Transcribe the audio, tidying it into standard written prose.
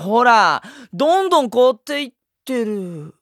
ほら、どんどん凍っていってる。